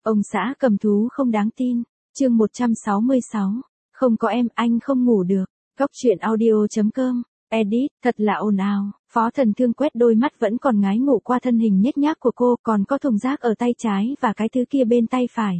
Ông xã cầm thú không đáng tin. Chương 166. Không có em, anh không ngủ được. Góc truyện audio.com. Edit, thật là ồn ào. Phó Thần Thương quét đôi mắt vẫn còn ngái ngủ qua thân hình nhếch nhác của cô, còn có thùng rác ở tay trái và cái thứ kia bên tay phải.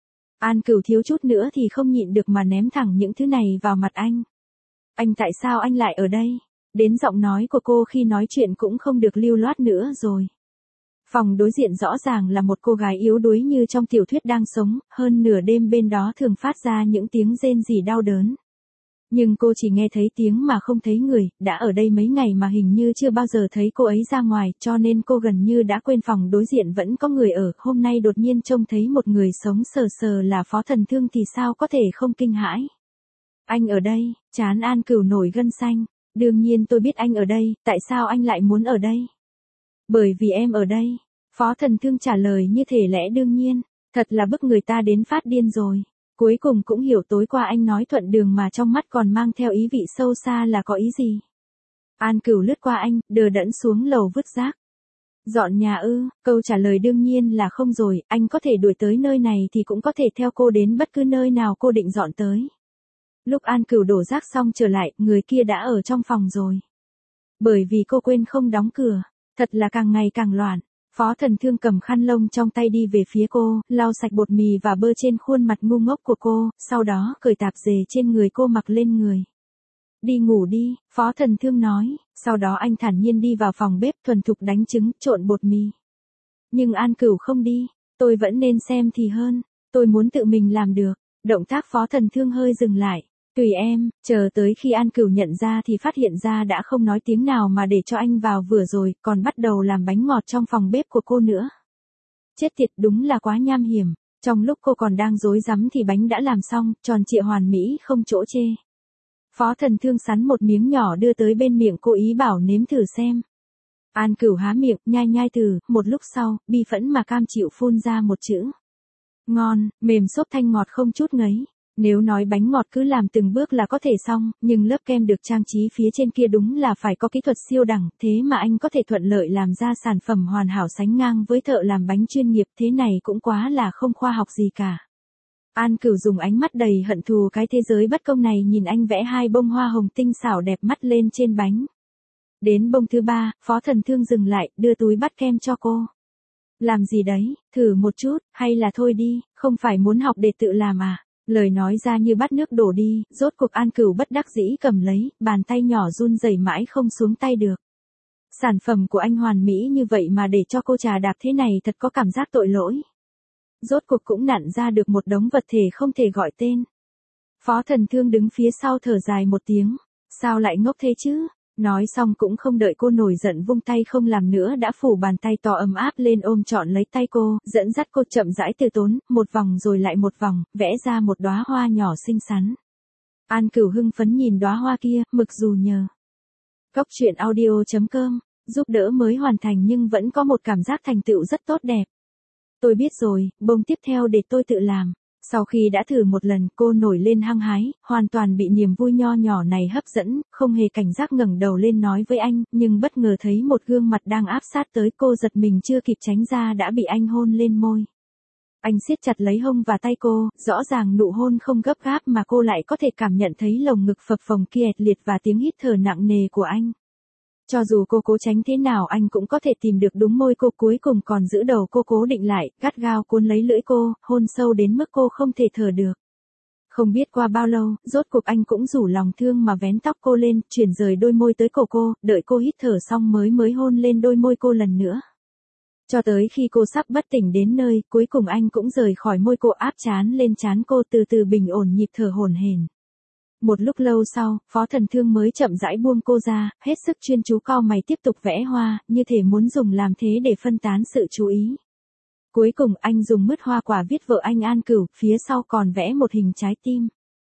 An Cửu thiếu chút nữa thì không nhịn được mà ném thẳng những thứ này vào mặt anh. Anh, tại sao anh lại ở đây? Đến giọng nói của cô khi nói chuyện cũng không được lưu loát nữa rồi. Phòng đối diện rõ ràng là một cô gái yếu đuối như trong tiểu thuyết đang sống, hơn nửa đêm bên đó thường phát ra những tiếng rên rỉ đau đớn. Nhưng cô chỉ nghe thấy tiếng mà không thấy người, đã ở đây mấy ngày mà hình như chưa bao giờ thấy cô ấy ra ngoài, cho nên cô gần như đã quên phòng đối diện vẫn có người ở, hôm nay đột nhiên trông thấy một người sống sờ sờ là Phó Thần Thương thì sao có thể không kinh hãi. Anh ở đây, trán An Cửu nổi gân xanh, đương nhiên tôi biết anh ở đây, tại sao anh lại muốn ở đây? Bởi vì em ở đây, Phó Thần Thương trả lời như thể lẽ đương nhiên, thật là bức người ta đến phát điên rồi. Cuối cùng cũng hiểu tối qua anh nói thuận đường mà trong mắt còn mang theo ý vị sâu xa là có ý gì. An Cửu lướt qua anh, đờ đẫn xuống lầu vứt rác. Dọn nhà ư? Câu trả lời đương nhiên là không rồi, anh có thể đuổi tới nơi này thì cũng có thể theo cô đến bất cứ nơi nào cô định dọn tới. Lúc An Cửu đổ rác xong trở lại, người kia đã ở trong phòng rồi. Bởi vì cô quên không đóng cửa, thật là càng ngày càng loạn. Phó Thần Thương cầm khăn lông trong tay đi về phía cô, lau sạch bột mì và bơ trên khuôn mặt ngu ngốc của cô, sau đó cởi tạp dề trên người cô mặc lên người. Đi ngủ đi, Phó Thần Thương nói, sau đó anh thản nhiên đi vào phòng bếp thuần thục đánh trứng, trộn bột mì. Nhưng An Cửu không đi, tôi vẫn nên xem thì hơn, tôi muốn tự mình làm được. Động tác Phó Thần Thương hơi dừng lại. Tùy em, chờ tới khi An Cửu nhận ra thì phát hiện ra đã không nói tiếng nào mà để cho anh vào vừa rồi, còn bắt đầu làm bánh ngọt trong phòng bếp của cô nữa. Chết tiệt, đúng là quá nham hiểm, trong lúc cô còn đang rối rắm thì bánh đã làm xong, tròn trịa hoàn mỹ không chỗ chê. Phó Thần Thương sắn một miếng nhỏ đưa tới bên miệng cô, ý bảo nếm thử xem. An Cửu há miệng, nhai nhai thử, một lúc sau, bi phẫn mà cam chịu phun ra một chữ. Ngon, mềm xốp thanh ngọt không chút ngấy. Nếu nói bánh ngọt cứ làm từng bước là có thể xong, nhưng lớp kem được trang trí phía trên kia đúng là phải có kỹ thuật siêu đẳng, thế mà anh có thể thuận lợi làm ra sản phẩm hoàn hảo sánh ngang với thợ làm bánh chuyên nghiệp, thế này cũng quá là không khoa học gì cả. An Cửu dùng ánh mắt đầy hận thù cái thế giới bất công này nhìn anh vẽ hai bông hoa hồng tinh xảo đẹp mắt lên trên bánh. Đến bông thứ ba, Phó Thần Thương dừng lại, đưa túi bắt kem cho cô. Làm gì đấy, thử một chút, hay là thôi đi, không phải muốn học để tự làm à? Lời nói ra như bát nước đổ đi, rốt cuộc An Cửu bất đắc dĩ cầm lấy, bàn tay nhỏ run rẩy mãi không xuống tay được. Sản phẩm của anh hoàn mỹ như vậy mà để cho cô trà đạp thế này thật có cảm giác tội lỗi. Rốt cuộc cũng nặn ra được một đống vật thể không thể gọi tên. Phó Thần Thương đứng phía sau thở dài một tiếng, sao lại ngốc thế chứ? Nói xong cũng không đợi cô nổi giận vung tay không làm nữa đã phủ bàn tay to ấm áp lên ôm trọn lấy tay cô, dẫn dắt cô chậm rãi từ tốn, một vòng rồi lại một vòng, vẽ ra một đóa hoa nhỏ xinh xắn. An Cửu hưng phấn nhìn đóa hoa kia, mực dù nhờ. Góc truyện audio.com, giúp đỡ mới hoàn thành nhưng vẫn có một cảm giác thành tựu rất tốt đẹp. Tôi biết rồi, bông tiếp theo để tôi tự làm. Sau khi đã thử một lần, cô nổi lên hăng hái, hoàn toàn bị niềm vui nho nhỏ này hấp dẫn, không hề cảnh giác ngẩng đầu lên nói với anh, nhưng bất ngờ thấy một gương mặt đang áp sát tới, cô giật mình chưa kịp tránh ra đã bị anh hôn lên môi. Anh siết chặt lấy hông và tay cô, rõ ràng nụ hôn không gấp gáp mà cô lại có thể cảm nhận thấy lồng ngực phập phồng kiệt liệt và tiếng hít thở nặng nề của anh. Cho dù cô cố tránh thế nào anh cũng có thể tìm được đúng môi cô, cuối cùng còn giữ đầu cô cố định lại, gắt gao cuốn lấy lưỡi cô, hôn sâu đến mức cô không thể thở được. Không biết qua bao lâu, rốt cuộc anh cũng rủ lòng thương mà vén tóc cô lên, chuyển rời đôi môi tới cổ cô, đợi cô hít thở xong mới hôn lên đôi môi cô lần nữa. Cho tới khi cô sắp bất tỉnh đến nơi, cuối cùng anh cũng rời khỏi môi cô, áp trán lên trán cô, từ từ bình ổn nhịp thở hổn hển. Một lúc lâu sau, Phó Thần Thương mới chậm rãi buông cô ra, hết sức chuyên chú cau mày tiếp tục vẽ hoa, như thể muốn dùng làm thế để phân tán sự chú ý. Cuối cùng anh dùng mứt hoa quả viết vợ anh An Cửu, phía sau còn vẽ một hình trái tim.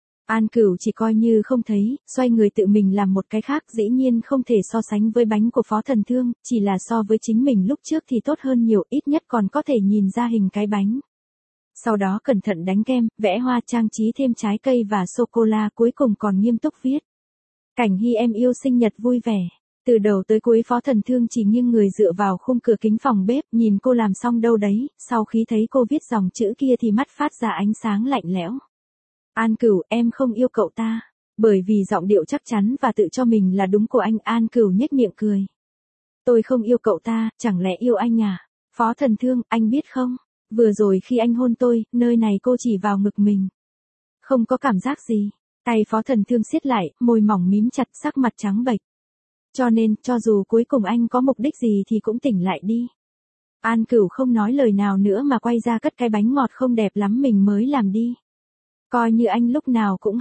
An Cửu chỉ coi như không thấy, xoay người tự mình làm một cái khác, dĩ nhiên không thể so sánh với bánh của Phó Thần Thương, chỉ là so với chính mình lúc trước thì tốt hơn nhiều, ít nhất còn có thể nhìn ra hình cái bánh. Sau đó cẩn thận đánh kem, vẽ hoa, trang trí thêm trái cây và sô-cô-la, cuối cùng còn nghiêm túc viết. Cảnh Hy em yêu sinh nhật vui vẻ. Từ đầu tới cuối Phó Thần Thương chỉ nghiêng người dựa vào khung cửa kính phòng bếp, nhìn cô làm xong đâu đấy, sau khi thấy cô viết dòng chữ kia thì mắt phát ra ánh sáng lạnh lẽo. An Cửu, em không yêu cậu ta. Bởi vì giọng điệu chắc chắn và tự cho mình là đúng của anh, An Cửu nhếch miệng cười. Tôi không yêu cậu ta, chẳng lẽ yêu anh à? Phó Thần Thương, anh biết không? Vừa rồi khi anh hôn tôi, nơi này cô chỉ vào ngực mình. Không có cảm giác gì. Tay Phó Thần Thương siết lại, môi mỏng mím chặt, sắc mặt trắng bệch. Cho nên, cho dù cuối cùng anh có mục đích gì thì cũng tỉnh lại đi. An Cửu không nói lời nào nữa mà quay ra cất cái bánh ngọt không đẹp lắm mình mới làm đi. Coi như anh lúc nào cũng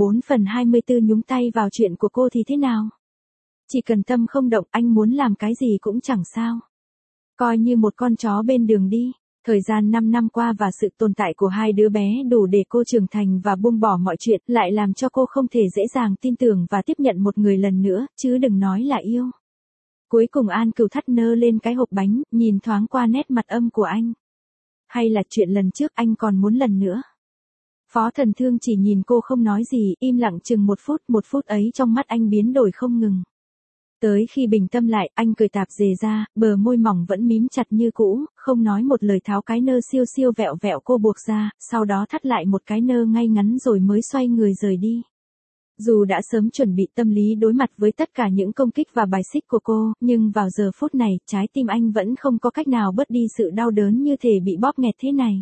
24/24 nhúng tay vào chuyện của cô thì thế nào? Chỉ cần tâm không động, anh muốn làm cái gì cũng chẳng sao. Coi như một con chó bên đường đi. Thời gian 5 năm qua và sự tồn tại của hai đứa bé đủ để cô trưởng thành và buông bỏ mọi chuyện, lại làm cho cô không thể dễ dàng tin tưởng và tiếp nhận một người lần nữa, chứ đừng nói là yêu. Cuối cùng An Cửu thắt nơ lên cái hộp bánh, nhìn thoáng qua nét mặt âm của anh. Hay là chuyện lần trước anh còn muốn lần nữa? Phó Thần Thương chỉ nhìn cô không nói gì, im lặng chừng một phút ấy trong mắt anh biến đổi không ngừng. Tới khi bình tâm lại, anh cười tạp dề ra, bờ môi mỏng vẫn mím chặt như cũ, không nói một lời tháo cái nơ siêu siêu vẹo vẹo cô buộc ra, sau đó thắt lại một cái nơ ngay ngắn rồi mới xoay người rời đi. Dù đã sớm chuẩn bị tâm lý đối mặt với tất cả những công kích và bài xích của cô, nhưng vào giờ phút này, trái tim anh vẫn không có cách nào bớt đi sự đau đớn như thể bị bóp nghẹt thế này.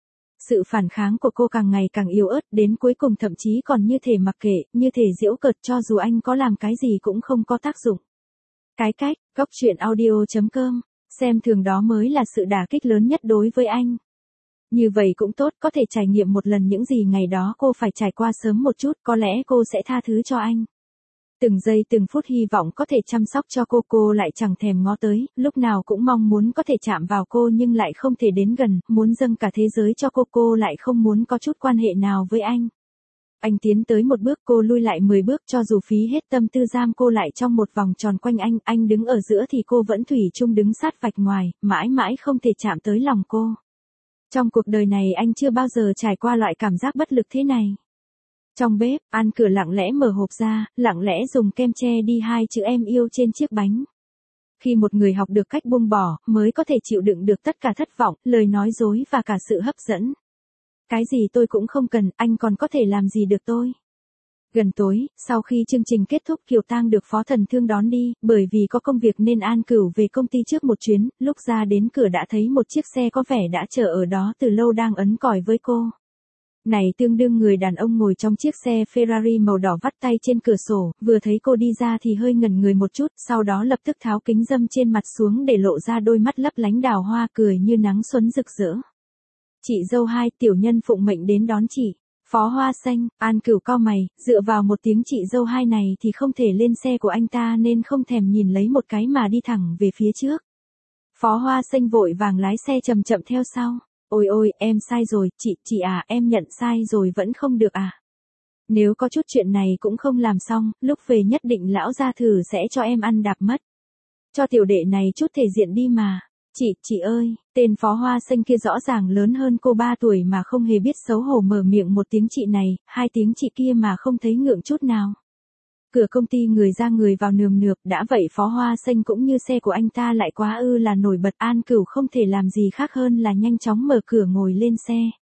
Sự phản kháng của cô càng ngày càng yếu ớt, đến cuối cùng thậm chí còn như thể mặc kệ, như thể giễu cợt, cho dù anh có làm cái gì cũng không có tác dụng. Cái cách, goctruyện.audio.com, xem thường đó mới là sự đả kích lớn nhất đối với anh. Như vậy cũng tốt, có thể trải nghiệm một lần những gì ngày đó cô phải trải qua sớm một chút, có lẽ cô sẽ tha thứ cho anh. Từng giây từng phút hy vọng có thể chăm sóc cho cô lại chẳng thèm ngó tới, lúc nào cũng mong muốn có thể chạm vào cô nhưng lại không thể đến gần, muốn dâng cả thế giới cho cô lại không muốn có chút quan hệ nào với anh. Anh tiến tới một bước, cô lui lại 10 bước, cho dù phí hết tâm tư giam cô lại trong một vòng tròn quanh anh đứng ở giữa thì cô vẫn thủy chung đứng sát vạch ngoài, mãi mãi không thể chạm tới lòng cô. Trong cuộc đời này anh chưa bao giờ trải qua loại cảm giác bất lực thế này. Trong bếp, An Cửu lặng lẽ mở hộp ra, lặng lẽ dùng kem che đi hai chữ em yêu trên chiếc bánh. Khi một người học được cách buông bỏ, mới có thể chịu đựng được tất cả thất vọng, lời nói dối và cả sự hấp dẫn. Cái gì tôi cũng không cần, anh còn có thể làm gì được tôi? Gần tối, sau khi chương trình kết thúc Kiều Tang được Phó Thần Thương đón đi, bởi vì có công việc nên An Cửu về công ty trước một chuyến, lúc ra đến cửa đã thấy một chiếc xe có vẻ đã chờ ở đó từ lâu đang ấn còi với cô. Này tương đương người đàn ông ngồi trong chiếc xe Ferrari màu đỏ vắt tay trên cửa sổ, vừa thấy cô đi ra thì hơi ngẩn người một chút, sau đó lập tức tháo kính râm trên mặt xuống để lộ ra đôi mắt lấp lánh đào hoa, cười như nắng xuân rực rỡ. Chị dâu hai, tiểu nhân phụng mệnh đến đón chị. Phó Hoa Xanh, An Cửu cau mày, dựa vào một tiếng chị dâu hai này thì không thể lên xe của anh ta nên không thèm nhìn lấy một cái mà đi thẳng về phía trước. Phó Hoa Xanh vội vàng lái xe chậm chậm theo sau. Ôi ôi, em sai rồi, chị à, em nhận sai rồi vẫn không được à. Nếu có chút chuyện này cũng không làm xong, lúc về nhất định lão gia thử sẽ cho em ăn đạp mất. Cho tiểu đệ này chút thể diện đi mà. Chị ơi, tên Phó Hoa Xanh kia rõ ràng lớn hơn cô 3 tuổi mà không hề biết xấu hổ mở miệng một tiếng chị này, hai tiếng chị kia mà không thấy ngượng chút nào. Cửa công ty người ra người vào nườm nượp, đã vậy Phó Hoa Xanh cũng như xe của anh ta lại quá là nổi bật, An Cửu không thể làm gì khác hơn là nhanh chóng mở cửa ngồi lên xe.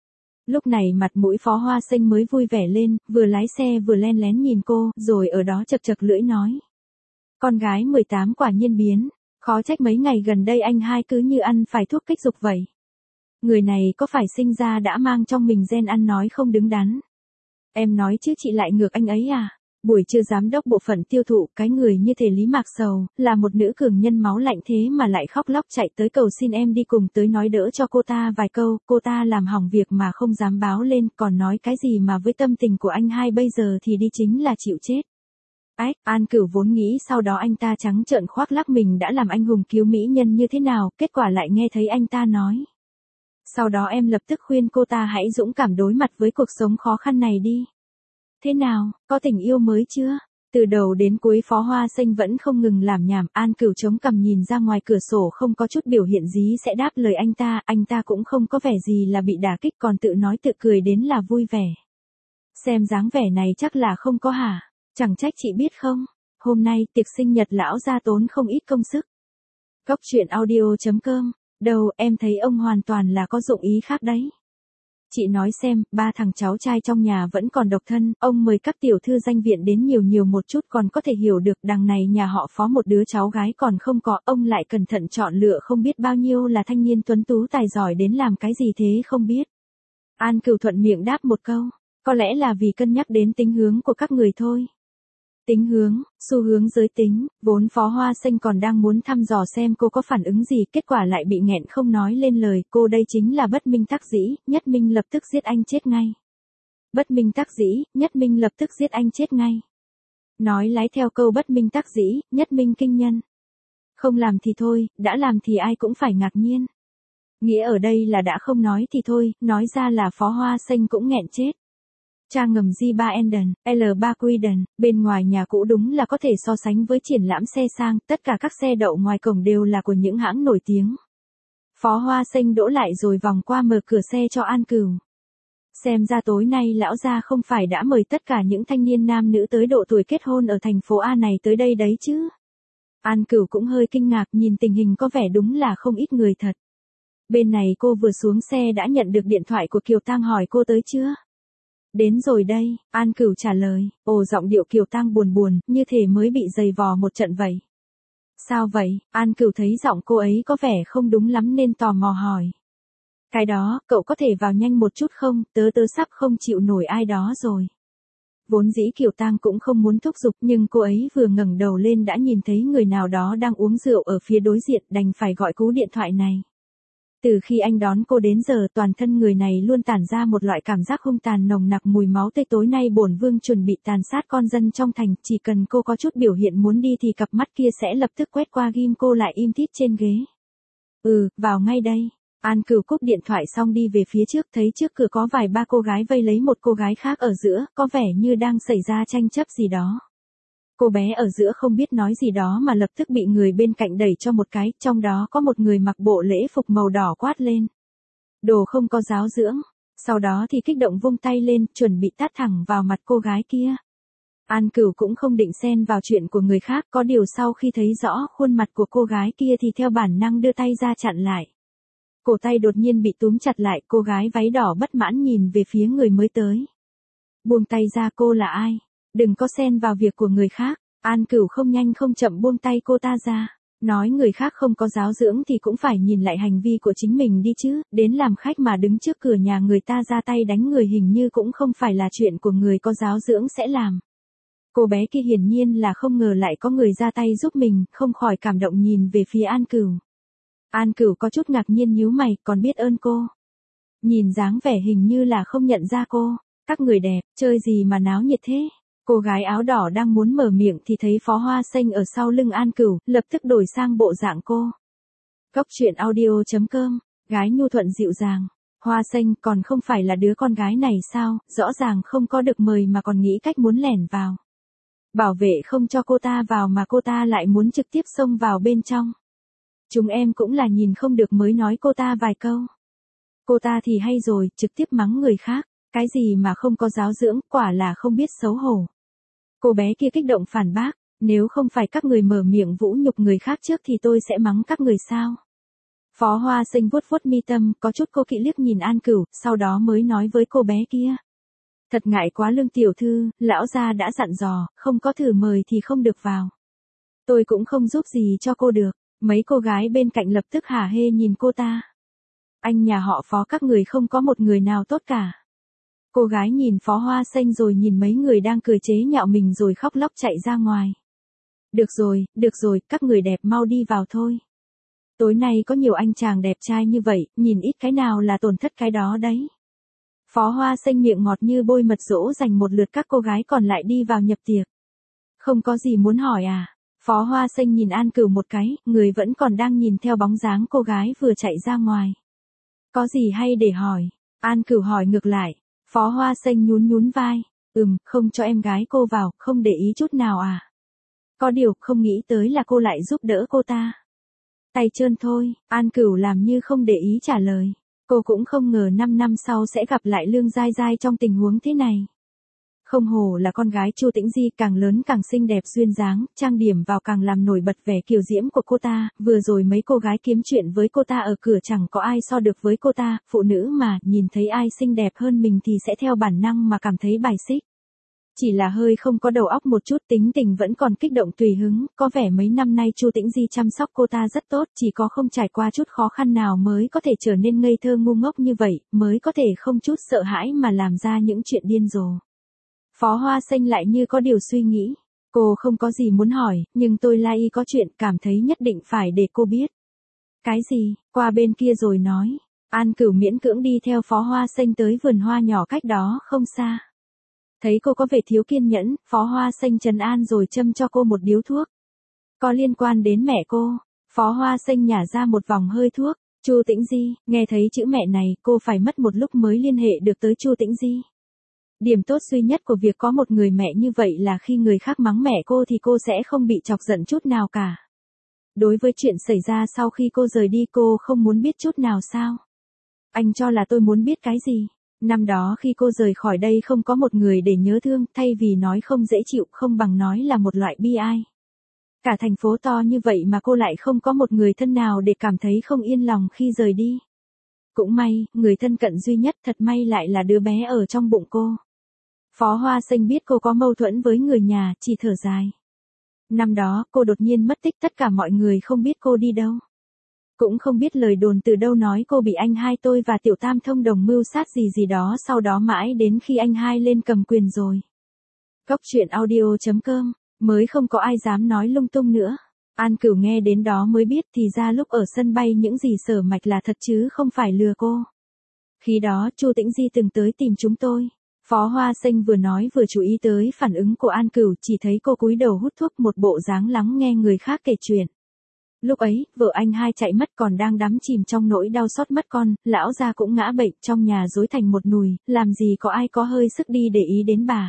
Lúc này mặt mũi Phó Hoa Xanh mới vui vẻ lên, vừa lái xe vừa len lén nhìn cô, rồi ở đó chật chật lưỡi nói. Con gái 18 quả nhiên biến. Khó trách mấy ngày gần đây anh hai cứ như ăn phải thuốc kích dục vậy. Người này có phải sinh ra đã mang trong mình gen ăn nói không đứng đắn? Em nói chứ chị lại ngược anh ấy à? Buổi trưa giám đốc bộ phận tiêu thụ, cái người như thể Lý Mạc Sầu, là một nữ cường nhân máu lạnh thế mà lại khóc lóc chạy tới cầu xin em đi cùng tới nói đỡ cho cô ta vài câu, cô ta làm hỏng việc mà không dám báo lên, còn nói cái gì mà với tâm tình của anh hai bây giờ thì đi chính là chịu chết. Ách, An Cửu vốn nghĩ sau đó anh ta trắng trợn khoác lác mình đã làm anh hùng cứu mỹ nhân như thế nào, kết quả lại nghe thấy anh ta nói. Sau đó em lập tức khuyên cô ta hãy dũng cảm đối mặt với cuộc sống khó khăn này đi. Thế nào, có tình yêu mới chưa? Từ đầu đến cuối Phó Hoa Xanh vẫn không ngừng làm nhảm, An Cửu chống cằm nhìn ra ngoài cửa sổ không có chút biểu hiện gì sẽ đáp lời anh ta cũng không có vẻ gì là bị đả kích còn tự nói tự cười đến là vui vẻ. Xem dáng vẻ này chắc là không có hả? Chẳng trách chị biết không? hôm nay tiệc sinh nhật lão gia tốn không ít công sức. Góc truyện audio.com, đâu em thấy ông hoàn toàn là có dụng ý khác đấy. Chị nói xem, ba thằng cháu trai trong nhà vẫn còn độc thân, ông mời các tiểu thư danh viện đến nhiều một chút còn có thể hiểu được, đằng này nhà họ Phó một đứa cháu gái còn không có, ông lại cẩn thận chọn lựa không biết bao nhiêu là thanh niên tuấn tú tài giỏi đến làm cái gì thế không biết. An Cửu thuận miệng đáp một câu, có lẽ là vì cân nhắc đến tính hướng của các người thôi. Tính hướng, xu hướng giới tính, vốn Phó Hoa Xanh còn đang muốn thăm dò xem cô có phản ứng gì, kết quả lại bị nghẹn không nói lên lời, cô đây chính là bất minh tắc dĩ, Nhất Minh lập tức giết anh chết ngay. Bất minh tắc dĩ, Nhất Minh lập tức giết anh chết ngay. Nói lái theo câu bất minh tắc dĩ, Nhất Minh kinh nhân. Không làm thì thôi, đã làm thì ai cũng phải ngạc nhiên. Nghĩa ở đây là đã không nói thì thôi, nói ra là Phó Hoa Xanh cũng nghẹn chết. Trang ngầm G3 Enden, L3 Quiden, bên ngoài nhà cũ đúng là có thể so sánh với triển lãm xe sang, tất cả các xe đậu ngoài cổng đều là của những hãng nổi tiếng. Phó Hoa Xanh đỗ lại rồi vòng qua mở cửa xe cho An Cửu. Xem ra tối nay lão gia không phải đã mời tất cả những thanh niên nam nữ tới độ tuổi kết hôn ở thành phố A này tới đây đấy chứ. An Cửu cũng hơi kinh ngạc, nhìn tình hình có vẻ đúng là không ít người thật. Bên này cô vừa xuống xe đã nhận được điện thoại của Kiều Tang hỏi cô tới chưa? Đến rồi đây, An Cửu trả lời, giọng điệu Kiều Tang buồn, như thể mới bị giày vò một trận vậy. Sao vậy? An Cửu thấy giọng cô ấy có vẻ không đúng lắm nên tò mò hỏi. Cái đó, cậu có thể vào nhanh một chút không, tớ sắp không chịu nổi ai đó rồi. Vốn dĩ Kiều Tang cũng không muốn thúc giục nhưng cô ấy vừa ngẩng đầu lên đã nhìn thấy người nào đó đang uống rượu ở phía đối diện, đành phải gọi cú điện thoại này. Từ khi anh đón cô đến giờ toàn thân người này luôn tản ra một loại cảm giác hung tàn nồng nặc mùi máu tươi, tối nay bổn vương chuẩn bị tàn sát con dân trong thành, chỉ cần cô có chút biểu hiện muốn đi thì cặp mắt kia sẽ lập tức quét qua ghim cô lại im tít trên ghế. Vào ngay đây. An Cửu cúp điện thoại xong đi về phía trước, thấy trước cửa có vài ba cô gái vây lấy một cô gái khác ở giữa, có vẻ như đang xảy ra tranh chấp gì đó. Cô bé ở giữa không biết nói gì đó mà lập tức bị người bên cạnh đẩy cho một cái, trong đó có một người mặc bộ lễ phục màu đỏ quát lên. Đồ không có giáo dưỡng. Sau đó thì kích động vung tay lên, chuẩn bị tát thẳng vào mặt cô gái kia. An Cửu cũng không định xen vào chuyện của người khác, có điều sau khi thấy rõ khuôn mặt của cô gái kia thì theo bản năng đưa tay ra chặn lại. Cổ tay đột nhiên bị túm chặt lại, cô gái váy đỏ bất mãn nhìn về phía người mới tới. Buông tay ra, cô là ai? Đừng có xen vào việc của người khác. An Cửu không nhanh không chậm buông tay cô ta ra. Nói người khác không có giáo dưỡng thì cũng phải nhìn lại hành vi của chính mình đi chứ, đến làm khách mà đứng trước cửa nhà người ta ra tay đánh người hình như cũng không phải là chuyện của người có giáo dưỡng sẽ làm. Cô bé kia hiển nhiên là không ngờ lại có người ra tay giúp mình, không khỏi cảm động nhìn về phía An Cửu. An Cửu có chút ngạc nhiên nhíu mày, còn biết ơn cô. Nhìn dáng vẻ hình như là không nhận ra cô. Các người đẹp, chơi gì mà náo nhiệt thế? Cô gái áo đỏ đang muốn mở miệng thì thấy Phó Hoa Xanh ở sau lưng An Cửu, lập tức đổi sang bộ dạng cô. Góc truyện audio.com, gái nhu thuận dịu dàng. Hoa Xanh còn không phải là đứa con gái này sao, rõ ràng không có được mời mà còn nghĩ cách muốn lẻn vào. Bảo vệ không cho cô ta vào mà cô ta lại muốn trực tiếp xông vào bên trong. Chúng em cũng là nhìn không được mới nói cô ta vài câu. Cô ta thì hay rồi, trực tiếp mắng người khác. Cái gì mà không có giáo dưỡng, quả là không biết xấu hổ. Cô bé kia kích động phản bác, nếu không phải các người mở miệng vũ nhục người khác trước thì tôi sẽ mắng các người sao? Phó Hoa Xanh vuốt vuốt mi tâm, có chút cô kỵ liếc nhìn An Cửu, sau đó mới nói với cô bé kia. Thật ngại quá Lương tiểu thư, lão gia đã dặn dò, không có thử mời thì không được vào. Tôi cũng không giúp gì cho cô được, mấy cô gái bên cạnh lập tức hả hê nhìn cô ta. Anh nhà họ Phó các người không có một người nào tốt cả. Cô gái nhìn Phó Hoa Xanh rồi nhìn mấy người đang cười chế nhạo mình rồi khóc lóc chạy ra ngoài. Được rồi, các người đẹp mau đi vào thôi. Tối nay có nhiều anh chàng đẹp trai như vậy, nhìn ít cái nào là tổn thất cái đó đấy. Phó Hoa Xanh miệng ngọt như bôi mật dỗ dành một lượt các cô gái còn lại đi vào nhập tiệc. Không có gì muốn hỏi à? Phó Hoa Xanh nhìn An Cửu một cái, người vẫn còn đang nhìn theo bóng dáng cô gái vừa chạy ra ngoài. Có gì hay để hỏi? An Cửu hỏi ngược lại. Phó Hoa Xanh nhún vai. Không cho em gái cô vào, không để ý chút nào à? Có điều, không nghĩ tới là cô lại giúp đỡ cô ta. Tay trơn thôi, An Cửu làm như không để ý trả lời. Cô cũng không ngờ 5 năm sau sẽ gặp lại Lương Giai Giai trong tình huống thế này. Không hổ là con gái Chu Tĩnh Di, càng lớn càng xinh đẹp duyên dáng, trang điểm vào càng làm nổi bật vẻ kiều diễm của cô ta, vừa rồi mấy cô gái kiếm chuyện với cô ta ở cửa chẳng có ai so được với cô ta, phụ nữ mà, nhìn thấy ai xinh đẹp hơn mình thì sẽ theo bản năng mà cảm thấy bài xích. Chỉ là hơi không có đầu óc một chút, tính tình vẫn còn kích động tùy hứng, có vẻ mấy năm nay Chu Tĩnh Di chăm sóc cô ta rất tốt, chỉ có không trải qua chút khó khăn nào mới có thể trở nên ngây thơ ngu ngốc như vậy, mới có thể không chút sợ hãi mà làm ra những chuyện điên rồ. Phó Hoa Xanh lại như có điều suy nghĩ. Cô không có gì muốn hỏi, nhưng tôi lai y có chuyện cảm thấy nhất định phải để cô biết. Cái gì? Qua bên kia rồi nói. An Cửu miễn cưỡng đi theo Phó Hoa Xanh tới vườn hoa nhỏ cách đó không xa. Thấy cô có vẻ thiếu kiên nhẫn, Phó Hoa Xanh trấn an rồi châm cho cô một điếu thuốc. Có liên quan đến mẹ cô. Phó Hoa Xanh nhả ra một vòng hơi thuốc. Chu Tĩnh Di, nghe thấy chữ mẹ này, cô phải mất một lúc mới liên hệ được tới Chu Tĩnh Di. Điểm tốt duy nhất của việc có một người mẹ như vậy là khi người khác mắng mẹ cô thì cô sẽ không bị chọc giận chút nào cả. Đối với chuyện xảy ra sau khi cô rời đi, cô không muốn biết chút nào sao? Anh cho là tôi muốn biết cái gì? Năm đó khi cô rời khỏi đây không có một người để nhớ thương, thay vì nói không dễ chịu không bằng nói là một loại bi ai. Cả thành phố to như vậy mà cô lại không có một người thân nào để cảm thấy không yên lòng khi rời đi. Cũng may, người thân cận duy nhất thật may lại là đứa bé ở trong bụng cô. Phó Hoa Xanh biết cô có mâu thuẫn với người nhà, chỉ thở dài. Năm đó, cô đột nhiên mất tích, tất cả mọi người không biết cô đi đâu. Cũng không biết lời đồn từ đâu nói cô bị anh hai tôi và Tiểu Tam thông đồng mưu sát gì đó, sau đó mãi đến khi anh hai lên cầm quyền rồi. Góc truyện audio.com, mới không có ai dám nói lung tung nữa. An Cửu nghe đến đó mới biết thì ra lúc ở sân bay những gì Sở Mạch là thật chứ không phải lừa cô. Khi đó Chu Tĩnh Di từng tới tìm chúng tôi. Phó Hoa Xanh vừa nói vừa chú ý tới phản ứng của An Cửu, chỉ thấy cô cúi đầu hút thuốc, một bộ dáng lắng nghe người khác kể chuyện. Lúc ấy, vợ anh hai chạy mất, còn đang đắm chìm trong nỗi đau xót mất con, lão gia cũng ngã bệnh, trong nhà rối thành một nùi, làm gì có ai có hơi sức đi để ý đến bà.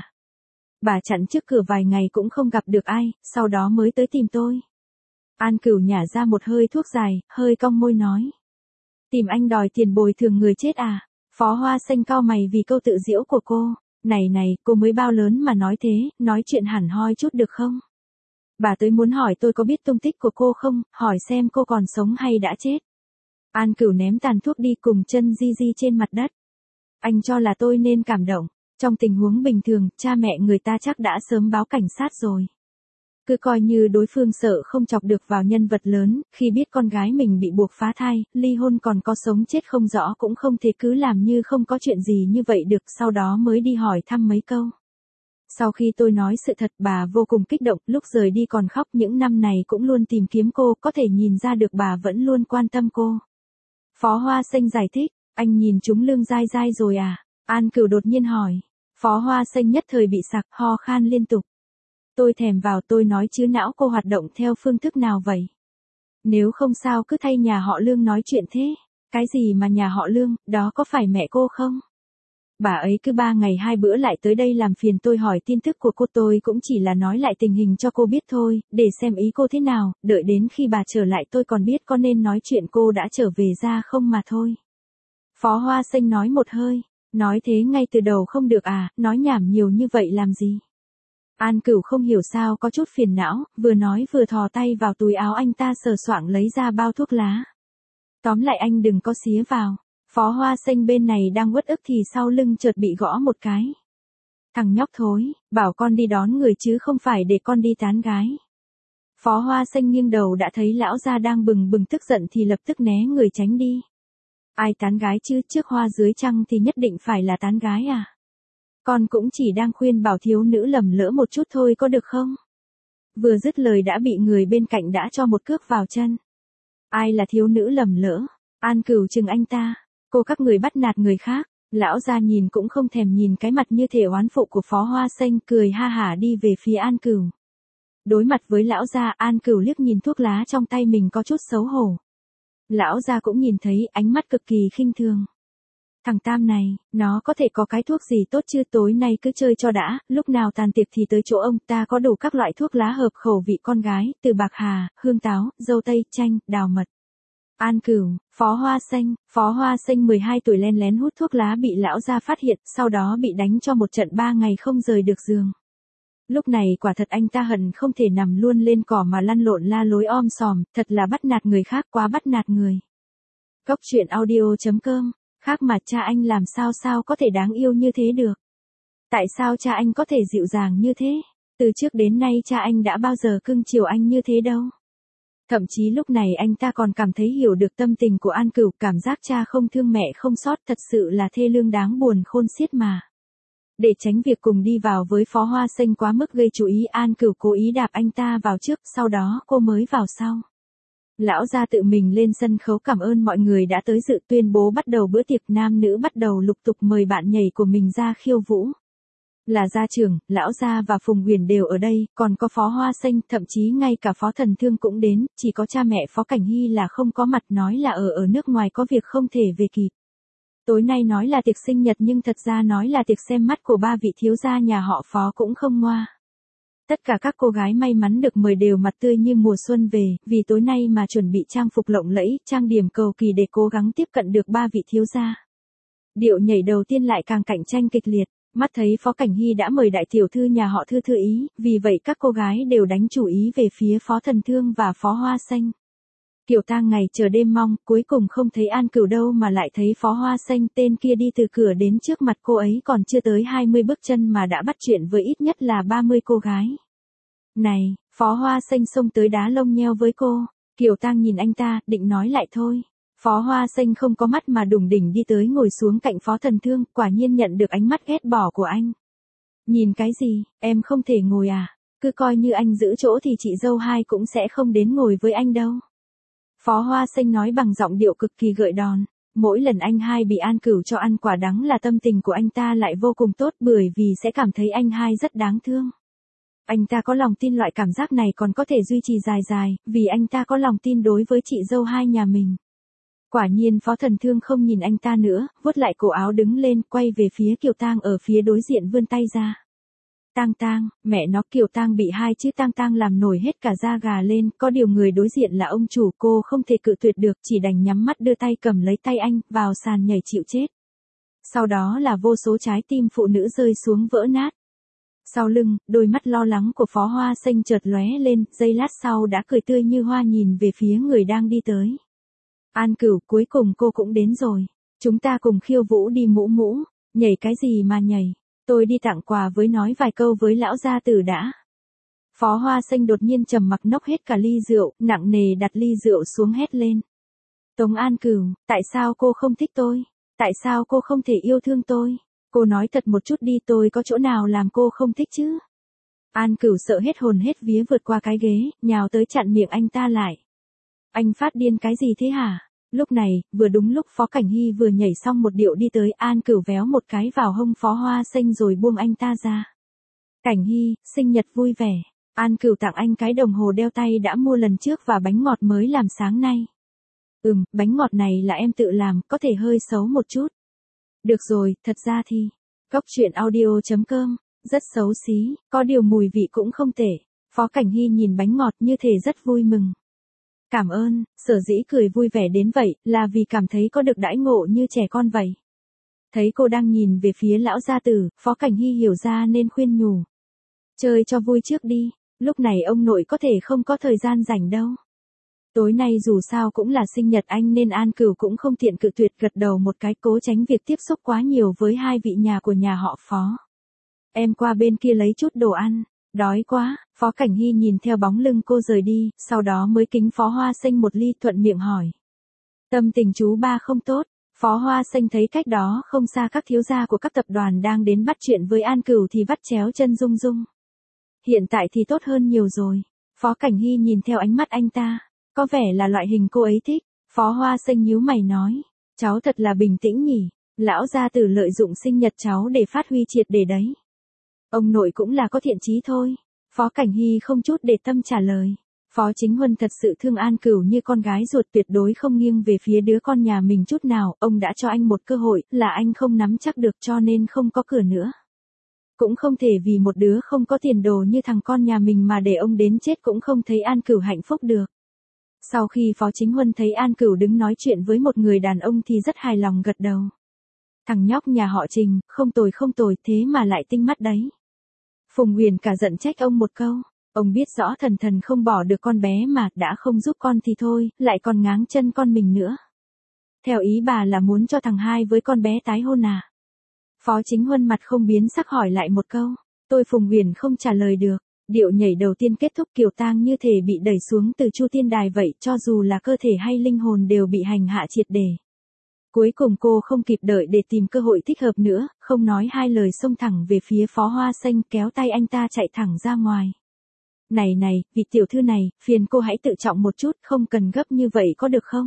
Bà chặn trước cửa vài ngày cũng không gặp được ai, sau đó mới tới tìm tôi. An Cửu nhả ra một hơi thuốc dài, hơi cong môi nói. Tìm anh đòi tiền bồi thường người chết à? Phó Hoa Xanh cau mày vì câu tự giễu của cô. Này, cô mới bao lớn mà nói thế, nói chuyện hẳn hoi chút được không? Bà tới muốn hỏi tôi có biết tung tích của cô không, hỏi xem cô còn sống hay đã chết. An Cửu ném tàn thuốc đi cùng chân di trên mặt đất. Anh cho là tôi nên cảm động. Trong tình huống bình thường, cha mẹ người ta chắc đã sớm báo cảnh sát rồi. Cứ coi như đối phương sợ không chọc được vào nhân vật lớn, khi biết con gái mình bị buộc phá thai, ly hôn còn có sống chết không rõ cũng không thể cứ làm như không có chuyện gì như vậy được, sau đó mới đi hỏi thăm mấy câu. Sau khi tôi nói sự thật, bà vô cùng kích động, lúc rời đi còn khóc, những năm này cũng luôn tìm kiếm cô, có thể nhìn ra được bà vẫn luôn quan tâm cô. Phó Hoa Xanh giải thích, anh nhìn chúng Lương Giai Giai rồi à? An Cửu đột nhiên hỏi. Phó Hoa Xanh nhất thời bị sặc, ho khan liên tục. Tôi thèm vào, tôi nói chứ não cô hoạt động theo phương thức nào vậy? Nếu không sao cứ thay nhà họ Lương nói chuyện thế. Cái gì mà nhà họ Lương, đó có phải mẹ cô không? Bà ấy cứ 3 ngày 2 bữa lại tới đây làm phiền tôi hỏi tin tức của cô, tôi cũng chỉ là nói lại tình hình cho cô biết thôi, để xem ý cô thế nào, đợi đến khi bà trở lại tôi còn biết có nên nói chuyện cô đã trở về ra không mà thôi. Phó Hoa Xanh nói một hơi, nói thế ngay từ đầu không được à, nói nhảm nhiều như vậy làm gì? An Cửu không hiểu sao có chút phiền não, vừa nói vừa thò tay vào túi áo anh ta sờ soạng lấy ra bao thuốc lá. Tóm lại anh đừng có xía vào. Phó Hoa Xanh bên này đang uất ức thì sau lưng chợt bị gõ một cái. Thằng nhóc thối, bảo con đi đón người chứ không phải để con đi tán gái. Phó Hoa Xanh nghiêng đầu đã thấy lão gia đang bừng bừng tức giận thì lập tức né người tránh đi. Ai tán gái chứ, trước hoa dưới trăng thì nhất định phải là tán gái à? Con cũng chỉ đang khuyên bảo thiếu nữ lầm lỡ một chút thôi có được không? Vừa dứt lời đã bị người bên cạnh đã cho một cước vào chân. Ai là thiếu nữ lầm lỡ? An Cửu chừng anh ta. Cô các người bắt nạt người khác. Lão gia nhìn cũng không thèm nhìn cái mặt như thể oán phụ của Phó Hoa Xanh, cười ha hả đi về phía An Cửu. Đối mặt với lão gia, An Cửu liếc nhìn thuốc lá trong tay mình có chút xấu hổ. Lão gia cũng nhìn thấy, ánh mắt cực kỳ khinh thường. Thằng Tam này, nó có thể có cái thuốc gì tốt chứ, tối nay cứ chơi cho đã, lúc nào tàn tiệc thì tới chỗ ông, ta có đủ các loại thuốc lá hợp khẩu vị con gái, từ bạc hà, hương táo, dâu tây, chanh, đào mật. An Cửu, Phó Hoa Xanh 12 tuổi len lén hút thuốc lá bị lão gia phát hiện, sau đó bị đánh cho một trận 3 ngày không rời được giường. Lúc này quả thật anh ta hận không thể nằm luôn lên cỏ mà lăn lộn la lối om sòm, thật là bắt nạt người khác, quá bắt nạt người. Cốc truyện audio.com, khác mà cha anh làm sao có thể đáng yêu như thế được. Tại sao cha anh có thể dịu dàng như thế? Từ trước đến nay cha anh đã bao giờ cưng chiều anh như thế đâu. Thậm chí lúc này anh ta còn cảm thấy hiểu được tâm tình của An Cửu, cảm giác cha không thương mẹ không xót thật sự là thê lương đáng buồn khôn xiết mà. Để tránh việc cùng đi vào với Phó Hoa Xanh quá mức gây chú ý, An Cửu cố ý đạp anh ta vào trước, sau đó cô mới vào sau. Lão gia tự mình lên sân khấu cảm ơn mọi người đã tới dự, tuyên bố bắt đầu bữa tiệc, nam nữ bắt đầu lục tục mời bạn nhảy của mình ra khiêu vũ. Là gia trưởng, lão gia và Phùng Huyền đều ở đây, còn có Phó Hoa Xanh, thậm chí ngay cả Phó Thần Thương cũng đến, chỉ có cha mẹ Phó Cảnh Hy là không có mặt, nói là ở nước ngoài có việc không thể về kịp. Tối nay nói là tiệc sinh nhật nhưng thật ra nói là tiệc xem mắt của 3 vị thiếu gia nhà họ Phó cũng không ngoa. Tất cả các cô gái may mắn được mời đều mặt tươi như mùa xuân về, vì tối nay mà chuẩn bị trang phục lộng lẫy, trang điểm cầu kỳ để cố gắng tiếp cận được 3 vị thiếu gia. Điệu nhảy đầu tiên lại càng cạnh tranh kịch liệt, mắt thấy Phó Cảnh Hy đã mời đại tiểu thư nhà họ Thư ý, vì vậy các cô gái đều đánh chủ ý về phía Phó Thần Thương và Phó Hoa Xanh. Kiều Tang ngày chờ đêm mong, cuối cùng không thấy An Cửu đâu mà lại thấy Phó Hoa Xanh, tên kia đi từ cửa đến trước mặt cô ấy còn chưa tới 20 bước chân mà đã bắt chuyện với ít nhất là 30 cô gái. Này, Phó Hoa Xanh xông tới đá lông nheo với cô. Kiều Tang nhìn anh ta, định nói lại thôi. Phó Hoa Xanh không có mắt mà đùng đỉnh đi tới ngồi xuống cạnh Phó Thần Thương, quả nhiên nhận được ánh mắt ghét bỏ của anh. Nhìn cái gì, em không thể ngồi à? Cứ coi như anh giữ chỗ thì chị dâu hai cũng sẽ không đến ngồi với anh đâu. Phó Hoa Xanh nói bằng giọng điệu cực kỳ gợi đòn. Mỗi lần anh hai bị An Cửu cho ăn quả đắng là tâm tình của anh ta lại vô cùng tốt, bởi vì sẽ cảm thấy anh hai rất đáng thương. Anh ta có lòng tin loại cảm giác này còn có thể duy trì dài, vì anh ta có lòng tin đối với chị dâu hai nhà mình. Quả nhiên Phó Thần Thương không nhìn anh ta nữa, vuốt lại cổ áo đứng lên, quay về phía Kiều Tang ở phía đối diện vươn tay ra. Tang, mẹ nó, Kiều Tang bị hai chữ Tang làm nổi hết cả da gà lên, có điều người đối diện là ông chủ, cô không thể cự tuyệt được, chỉ đành nhắm mắt đưa tay cầm lấy tay anh, vào sàn nhảy chịu chết. Sau đó là vô số trái tim phụ nữ rơi xuống vỡ nát. Sau lưng, đôi mắt lo lắng của Phó Hoa Xanh chợt lóe lên, giây lát sau đã cười tươi như hoa nhìn về phía người đang đi tới. An Cửu, cuối cùng cô cũng đến rồi. Chúng ta cùng khiêu vũ đi mũ. Nhảy cái gì mà nhảy? Tôi đi tặng quà với nói vài câu với lão gia tử đã. Phó Hoa Xanh đột nhiên trầm mặc nốc hết cả ly rượu, nặng nề đặt ly rượu xuống hét lên. Tống An Cửu, tại sao cô không thích tôi? Tại sao cô không thể yêu thương tôi? Cô nói thật một chút đi, tôi có chỗ nào làm cô không thích chứ? An Cửu sợ hết hồn hết vía vượt qua cái ghế, nhào tới chặn miệng anh ta lại. Anh phát điên cái gì thế hả? Lúc này, vừa đúng lúc Phó Cảnh Hy vừa nhảy xong một điệu đi tới, An Cửu véo một cái vào hông Phó Hoa Xanh rồi buông anh ta ra. Cảnh Hy, sinh nhật vui vẻ. An Cửu tặng anh cái đồng hồ đeo tay đã mua lần trước và bánh ngọt mới làm sáng nay. Bánh ngọt này là em tự làm, có thể hơi xấu một chút. Được rồi, thật ra thì, cốc truyện audio.com, rất xấu xí, có điều mùi vị cũng không tệ. Phó Cảnh Hy nhìn bánh ngọt như thể rất vui mừng. Cảm ơn, sở dĩ cười vui vẻ đến vậy, là vì cảm thấy có được đãi ngộ như trẻ con vậy. Thấy cô đang nhìn về phía lão gia tử, Phó Cảnh Hy hiểu ra nên khuyên nhủ. Chơi cho vui trước đi, lúc này ông nội có thể không có thời gian rảnh đâu. Tối nay dù sao cũng là sinh nhật anh nên An Cửu cũng không tiện cự tuyệt, gật đầu một cái, cố tránh việc tiếp xúc quá nhiều với hai vị nhà của nhà họ Phó. Em qua bên kia lấy chút đồ ăn. Đói quá, Phó Cảnh Hy nhìn theo bóng lưng cô rời đi, sau đó mới kính Phó Hoa Xanh một ly, thuận miệng hỏi. Tâm tình chú ba không tốt. Phó Hoa Xanh thấy cách đó không xa các thiếu gia của các tập đoàn đang đến bắt chuyện với An Cửu thì vắt chéo chân rung rung. Hiện tại thì tốt hơn nhiều rồi. Phó Cảnh Hy nhìn theo ánh mắt anh ta, có vẻ là loại hình cô ấy thích. Phó Hoa Xanh nhíu mày nói, cháu thật là bình tĩnh nhỉ, lão gia tử lợi dụng sinh nhật cháu để phát huy triệt để đấy. Ông nội cũng là có thiện chí thôi. Phó Cảnh Hy không chút để tâm trả lời. Phó Chính Huân thật sự thương An Cửu như con gái ruột, tuyệt đối không nghiêng về phía đứa con nhà mình chút nào. Ông đã cho anh một cơ hội, là anh không nắm chắc được cho nên không có cửa nữa. Cũng không thể vì một đứa không có tiền đồ như thằng con nhà mình mà để ông đến chết cũng không thấy An Cửu hạnh phúc được. Sau khi Phó Chính Huân thấy An Cửu đứng nói chuyện với một người đàn ông thì rất hài lòng gật đầu. Thằng nhóc nhà họ Trình, không tồi thế mà lại tinh mắt đấy. Phùng Huyền cả giận trách ông một câu. Ông biết rõ Thần Thần không bỏ được con bé mà, đã không giúp con thì thôi, lại còn ngáng chân con mình nữa. Theo ý bà là muốn cho thằng hai với con bé tái hôn à? Phó Chính Huân mặt không biến sắc hỏi lại một câu. Tôi Phùng Huyền không trả lời được. Điệu nhảy đầu tiên kết thúc Kiều Tang như thể bị đẩy xuống từ Chu Tiên Đài vậy, cho dù là cơ thể hay linh hồn đều bị hành hạ triệt để. Cuối cùng cô không kịp đợi để tìm cơ hội thích hợp nữa, không nói hai lời xông thẳng về phía Phó Hoa Xanh, kéo tay anh ta chạy thẳng ra ngoài. Này, vị tiểu thư này, phiền cô hãy tự trọng một chút, không cần gấp như vậy có được không?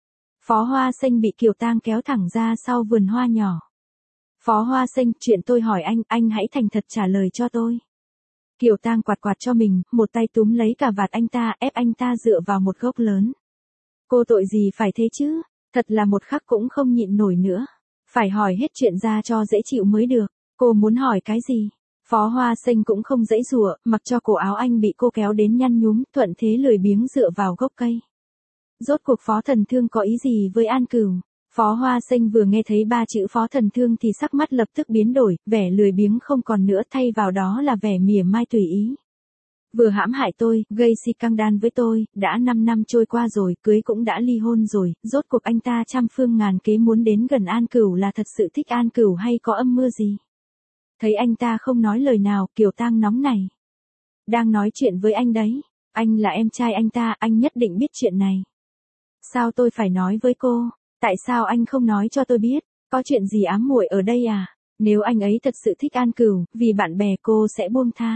Phó Hoa Xanh bị Kiều Tang kéo thẳng ra sau vườn hoa nhỏ. Phó Hoa Xanh, chuyện tôi hỏi anh hãy thành thật trả lời cho tôi. Kiều Tang quạt quạt cho mình, một tay túm lấy cả vạt anh ta, ép anh ta dựa vào một gốc lớn. Cô tội gì phải thế chứ? Thật là một khắc cũng không nhịn nổi nữa. Phải hỏi hết chuyện ra cho dễ chịu mới được. Cô muốn hỏi cái gì? Phó Hoa Xanh cũng không dãy dụa, mặc cho cổ áo anh bị cô kéo đến nhăn nhúm, thuận thế lười biếng dựa vào gốc cây. Rốt cuộc Phó Thần Thương có ý gì với An Cửu? Phó Hoa Xanh vừa nghe thấy ba chữ Phó Thần Thương thì sắc mắt lập tức biến đổi, vẻ lười biếng không còn nữa, thay vào đó là vẻ mỉa mai tùy ý. Vừa hãm hại tôi, gây si căng đan với tôi, đã 5 năm trôi qua rồi, cưới cũng đã ly hôn rồi, rốt cuộc anh ta trăm phương ngàn kế muốn đến gần An Cửu là thật sự thích An Cửu hay có âm mưu gì? Thấy anh ta không nói lời nào, Kiều Tang nóng này. Đang nói chuyện với anh đấy, anh là em trai anh ta, anh nhất định biết chuyện này. Sao tôi phải nói với cô? Tại sao anh không nói cho tôi biết? Có chuyện gì ám muội ở đây à? Nếu anh ấy thật sự thích An Cửu, vì bạn bè cô sẽ buông tha.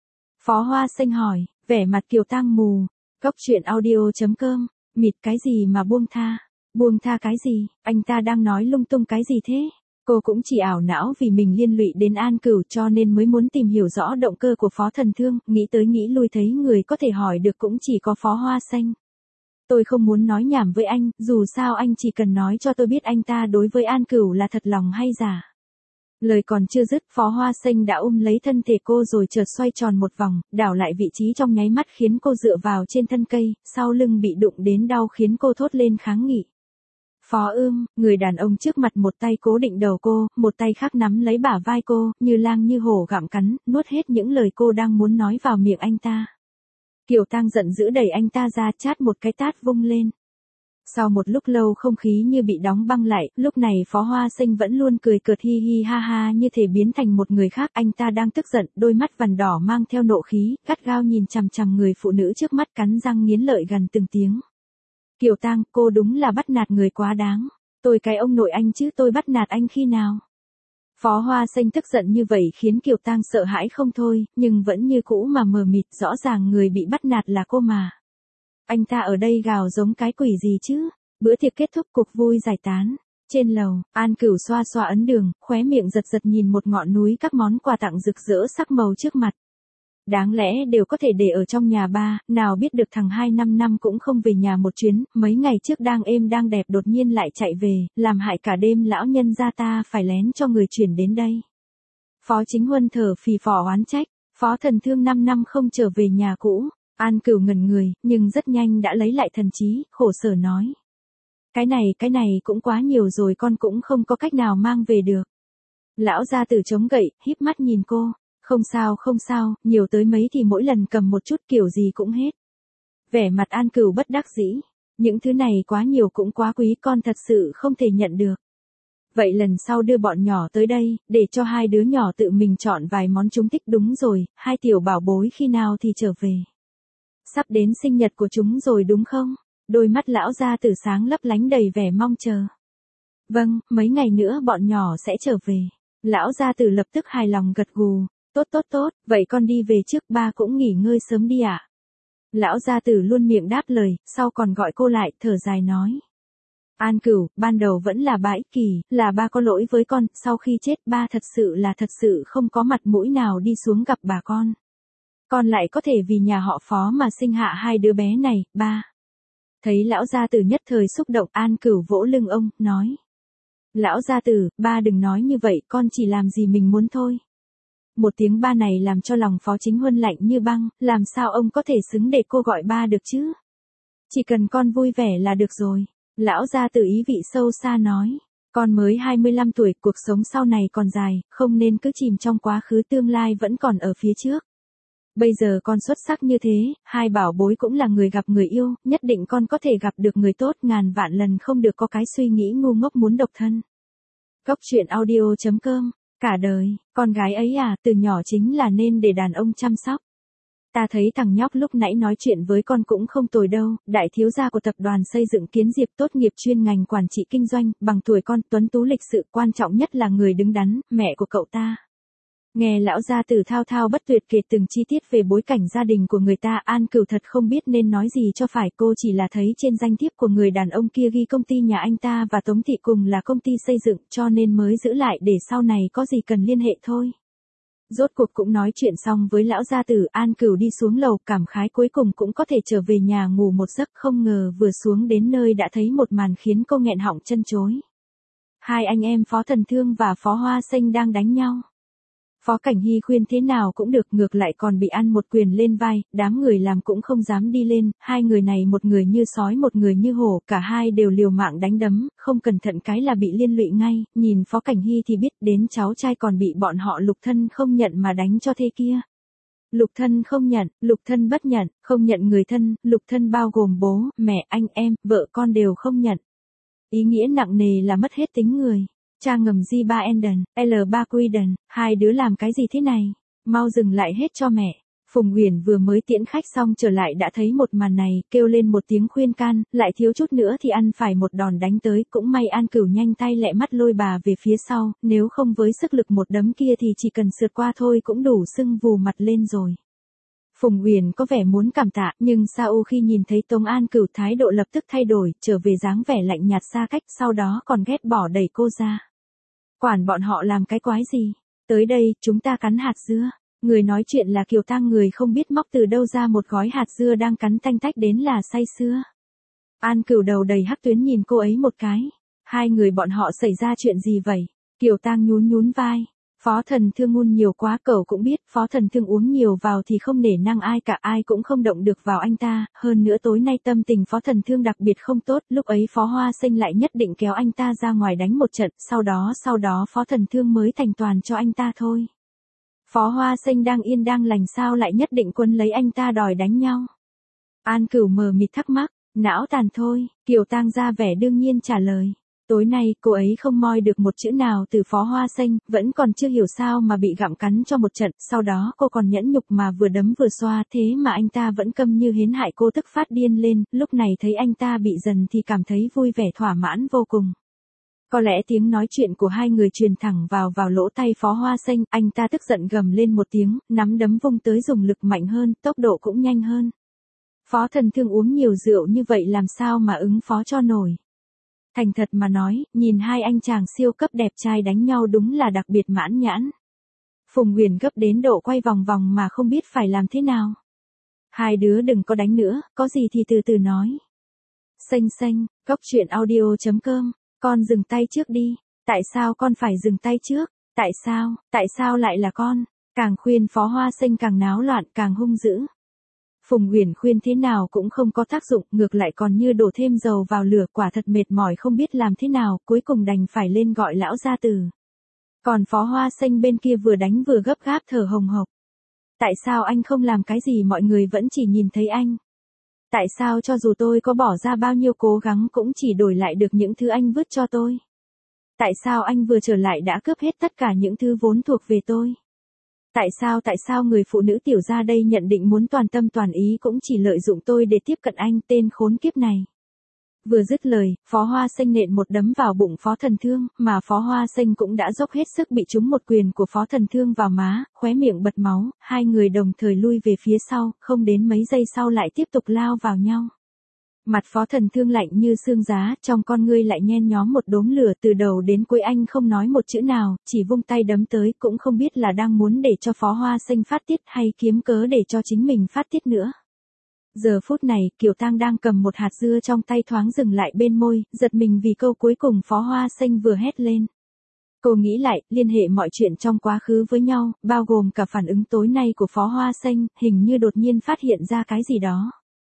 Phó Hoa Xanh hỏi, vẻ mặt Kiều Tang mù. Góc truyện audio.com, mịt cái gì mà buông tha? Buông tha cái gì? Anh ta đang nói lung tung cái gì thế? Cô cũng chỉ ảo não vì mình liên lụy đến An Cửu cho nên mới muốn tìm hiểu rõ động cơ của Phó Thần Thương, nghĩ tới nghĩ lui thấy người có thể hỏi được cũng chỉ có Phó Hoa Xanh. Tôi không muốn nói nhảm với anh, dù sao anh chỉ cần nói cho tôi biết anh ta đối với An Cửu là thật lòng hay giả. Lời còn chưa dứt, Phó Hoa Xanh đã lấy thân thể cô rồi chợt xoay tròn một vòng, đảo lại vị trí trong nháy mắt khiến cô dựa vào trên thân cây, sau lưng bị đụng đến đau khiến cô thốt lên kháng nghị. Phó Ưm, người đàn ông trước mặt một tay cố định đầu cô, một tay khác nắm lấy bả vai cô, như lang như hổ gặm cắn, nuốt hết những lời cô đang muốn nói vào miệng anh ta. Kiều Tang giận dữ đẩy anh ta ra, chát một cái tát vung lên. Sau một lúc lâu không khí như bị đóng băng lại, lúc này Phó Hoa Xanh vẫn luôn cười cợt hi hi ha ha như thể biến thành một người khác. Anh ta đang tức giận, đôi mắt vằn đỏ mang theo nộ khí, gắt gao nhìn chằm chằm người phụ nữ trước mắt, cắn răng nghiến lợi gần từng tiếng. Kiều Tang, cô đúng là bắt nạt người quá đáng. Tôi cái ông nội anh chứ, tôi bắt nạt anh khi nào? Phó Hoa Xanh tức giận như vậy khiến Kiều Tang sợ hãi không thôi, nhưng vẫn như cũ mà mờ mịt, rõ ràng người bị bắt nạt là cô mà. Anh ta ở đây gào giống cái quỷ gì chứ? Bữa tiệc kết thúc, cuộc vui giải tán. Trên lầu, An Cửu xoa xoa ấn đường, khóe miệng giật giật nhìn một ngọn núi các món quà tặng rực rỡ sắc màu trước mặt. Đáng lẽ đều có thể để ở trong nhà ba, nào biết được thằng 2 năm cũng không về nhà một chuyến, mấy ngày trước đang êm đang đẹp đột nhiên lại chạy về, làm hại cả đêm lão nhân gia ta phải lén cho người chuyển đến đây. Phó Chính Huân thở phì phò oán trách, Phó Thần Thương 5 năm không trở về nhà cũ. An Cửu ngẩn người, nhưng rất nhanh đã lấy lại thần trí, khổ sở nói. Cái này cũng quá nhiều rồi, con cũng không có cách nào mang về được. Lão gia tử chống gậy, híp mắt nhìn cô. Không sao, nhiều tới mấy thì mỗi lần cầm một chút kiểu gì cũng hết. Vẻ mặt An Cửu bất đắc dĩ. Những thứ này quá nhiều cũng quá quý, con thật sự không thể nhận được. Vậy lần sau đưa bọn nhỏ tới đây, để cho hai đứa nhỏ tự mình chọn vài món chúng thích. Đúng rồi, hai tiểu bảo bối khi nào thì trở về? Sắp đến sinh nhật của chúng rồi đúng không? Đôi mắt lão gia tử sáng lấp lánh đầy vẻ mong chờ. Vâng, mấy ngày nữa bọn nhỏ sẽ trở về. Lão gia tử lập tức hài lòng gật gù. Tốt, vậy con đi về trước, ba cũng nghỉ ngơi sớm đi ạ. Lão gia tử luôn miệng đáp lời, sau còn gọi cô lại, thở dài nói. An Cửu, ban đầu vẫn là ba ích kỷ, là ba có lỗi với con, sau khi chết ba thật sự không có mặt mũi nào đi xuống gặp bà con. Con lại có thể vì nhà họ Phó mà sinh hạ hai đứa bé này, ba. Thấy lão gia tử nhất thời xúc động, An Cửu vỗ lưng ông, nói. Lão gia tử, ba đừng nói như vậy, con chỉ làm gì mình muốn thôi. Một tiếng ba này làm cho lòng Phó Chính Huân lạnh như băng, làm sao ông có thể xứng để cô gọi ba được chứ? Chỉ cần con vui vẻ là được rồi. Lão gia tử ý vị sâu xa nói. Con mới 25 tuổi, cuộc sống sau này còn dài, không nên cứ chìm trong quá khứ, tương lai vẫn còn ở phía trước. Bây giờ con xuất sắc như thế, hai bảo bối cũng là người gặp người yêu, nhất định con có thể gặp được người tốt, ngàn vạn lần không được có cái suy nghĩ ngu ngốc muốn độc thân. Cốc truyện audio.com. Cả đời, con gái ấy à, từ nhỏ chính là nên để đàn ông chăm sóc. Ta thấy thằng nhóc lúc nãy nói chuyện với con cũng không tồi đâu, đại thiếu gia của tập đoàn xây dựng Kiến Diệp, tốt nghiệp chuyên ngành quản trị kinh doanh, bằng tuổi con, tuấn tú lịch sự, quan trọng nhất là người đứng đắn, mẹ của cậu ta. Nghe lão gia tử thao thao bất tuyệt kể từng chi tiết về bối cảnh gia đình của người ta, An Cửu thật không biết nên nói gì cho phải, cô chỉ là thấy trên danh thiếp của người đàn ông kia ghi công ty nhà anh ta và Tống Thị cùng là công ty xây dựng, cho nên mới giữ lại để sau này có gì cần liên hệ thôi. Rốt cuộc cũng nói chuyện xong với lão gia tử, An Cửu đi xuống lầu, cảm khái cuối cùng cũng có thể trở về nhà ngủ một giấc, không ngờ vừa xuống đến nơi đã thấy một màn khiến cô nghẹn họng chân chối. Hai anh em Phó Thần Thương và Phó Hoa Xanh đang đánh nhau. Phó Cảnh Hy khuyên thế nào cũng được, ngược lại còn bị ăn một quyền lên vai, đám người làm cũng không dám đi lên, hai người này một người như sói một người như hổ, cả hai đều liều mạng đánh đấm, không cẩn thận cái là bị liên lụy ngay, nhìn Phó Cảnh Hy thì biết đến cháu trai còn bị bọn họ Lục Thân không nhận mà đánh cho thế kia. Lục Thân không nhận, Lục Thân bất nhận, không nhận người thân, Lục Thân bao gồm bố, mẹ, anh em, vợ con đều không nhận. Ý nghĩa nặng nề là mất hết tính người. Cha ngầm G3 Enden, L3 Quiden, hai đứa làm cái gì thế này? Mau dừng lại hết cho mẹ. Phùng Uyển vừa mới tiễn khách xong trở lại đã thấy một màn này, kêu lên một tiếng khuyên can, lại thiếu chút nữa thì ăn phải một đòn đánh tới, cũng may An Cửu nhanh tay lẹ mắt lôi bà về phía sau, nếu không với sức lực một đấm kia thì chỉ cần sượt qua thôi cũng đủ sưng vù mặt lên rồi. Phùng Uyển có vẻ muốn cảm tạ, nhưng sau khi nhìn thấy Tống An Cửu thái độ lập tức thay đổi, trở về dáng vẻ lạnh nhạt xa cách, sau đó còn ghét bỏ đẩy cô ra. Quản bọn họ làm cái quái gì? Tới đây, chúng ta cắn hạt dưa. Người nói chuyện là Kiều Tang, người không biết móc từ đâu ra một gói hạt dưa đang cắn tanh tách đến là say sưa. An Cửu đầu đầy hắc tuyến nhìn cô ấy một cái. Hai người bọn họ xảy ra chuyện gì vậy? Kiều Tang nhún vai. Phó Thần Thương ngun nhiều quá, cậu cũng biết, Phó Thần Thương uống nhiều vào thì không nể năng ai cả, ai cũng không động được vào anh ta, hơn nữa tối nay tâm tình Phó Thần Thương đặc biệt không tốt, lúc ấy Phó Hoa Xanh lại nhất định kéo anh ta ra ngoài đánh một trận, sau đó Phó Thần Thương mới thành toàn cho anh ta thôi. Phó Hoa Xanh đang yên đang lành sao lại nhất định quấn lấy anh ta đòi đánh nhau? An Cửu mờ mịt thắc mắc, não tàn thôi, Kiều Tang ra vẻ đương nhiên trả lời. Tối nay, cô ấy không moi được một chữ nào từ Phó Hoa Xanh, vẫn còn chưa hiểu sao mà bị gặm cắn cho một trận, sau đó cô còn nhẫn nhục mà vừa đấm vừa xoa, thế mà anh ta vẫn câm như hến, hại cô tức phát điên lên, lúc này thấy anh ta bị dần thì cảm thấy vui vẻ thỏa mãn vô cùng. Có lẽ tiếng nói chuyện của hai người truyền thẳng vào lỗ tai Phó Hoa Xanh, anh ta tức giận gầm lên một tiếng, nắm đấm vung tới dùng lực mạnh hơn, tốc độ cũng nhanh hơn. Phó Thần Thương uống nhiều rượu như vậy làm sao mà ứng phó cho nổi. Thành thật mà nói, nhìn hai anh chàng siêu cấp đẹp trai đánh nhau đúng là đặc biệt mãn nhãn. Phùng Uyển gấp đến độ quay vòng vòng mà không biết phải làm thế nào. Hai đứa đừng có đánh nữa, có gì thì từ từ nói. Xanh, Cốc truyện audio.com, con dừng tay trước đi. Tại sao con phải dừng tay trước? Tại sao lại là con? Càng khuyên Phó Hoa Xanh càng náo loạn, càng hung dữ. Phùng Uyển khuyên thế nào cũng không có tác dụng, ngược lại còn như đổ thêm dầu vào lửa, quả thật mệt mỏi không biết làm thế nào, cuối cùng đành phải lên gọi lão gia tử. Còn Phó Hoa Xanh bên kia vừa đánh vừa gấp gáp thở hồng hộc. Tại sao anh không làm cái gì mọi người vẫn chỉ nhìn thấy anh? Tại sao cho dù tôi có bỏ ra bao nhiêu cố gắng cũng chỉ đổi lại được những thứ anh vứt cho tôi? Tại sao anh vừa trở lại đã cướp hết tất cả những thứ vốn thuộc về tôi? Tại sao người phụ nữ tiểu gia đây nhận định muốn toàn tâm toàn ý cũng chỉ lợi dụng tôi để tiếp cận anh, tên khốn kiếp này? Vừa dứt lời, Phó Hoa Xanh nện một đấm vào bụng Phó Thần Thương, mà Phó Hoa Xanh cũng đã dốc hết sức bị trúng một quyền của Phó Thần Thương vào má, khóe miệng bật máu, hai người đồng thời lui về phía sau, không đến mấy giây sau lại tiếp tục lao vào nhau. Mặt Phó Thần Thương lạnh như xương giá, trong con ngươi lại nhen nhóm một đốm lửa, từ đầu đến cuối anh không nói một chữ nào, chỉ vung tay đấm tới, cũng không biết là đang muốn để cho Phó Hoa Xanh phát tiết hay kiếm cớ để cho chính mình phát tiết nữa. Giờ phút này, Kiều Tang đang cầm một hạt dưa trong tay thoáng dừng lại bên môi, giật mình vì câu cuối cùng Phó Hoa Xanh vừa hét lên. Cô nghĩ lại, liên hệ mọi chuyện trong quá khứ với nhau, bao gồm cả phản ứng tối nay của Phó Hoa Xanh, hình như đột nhiên phát hiện ra cái gì đó.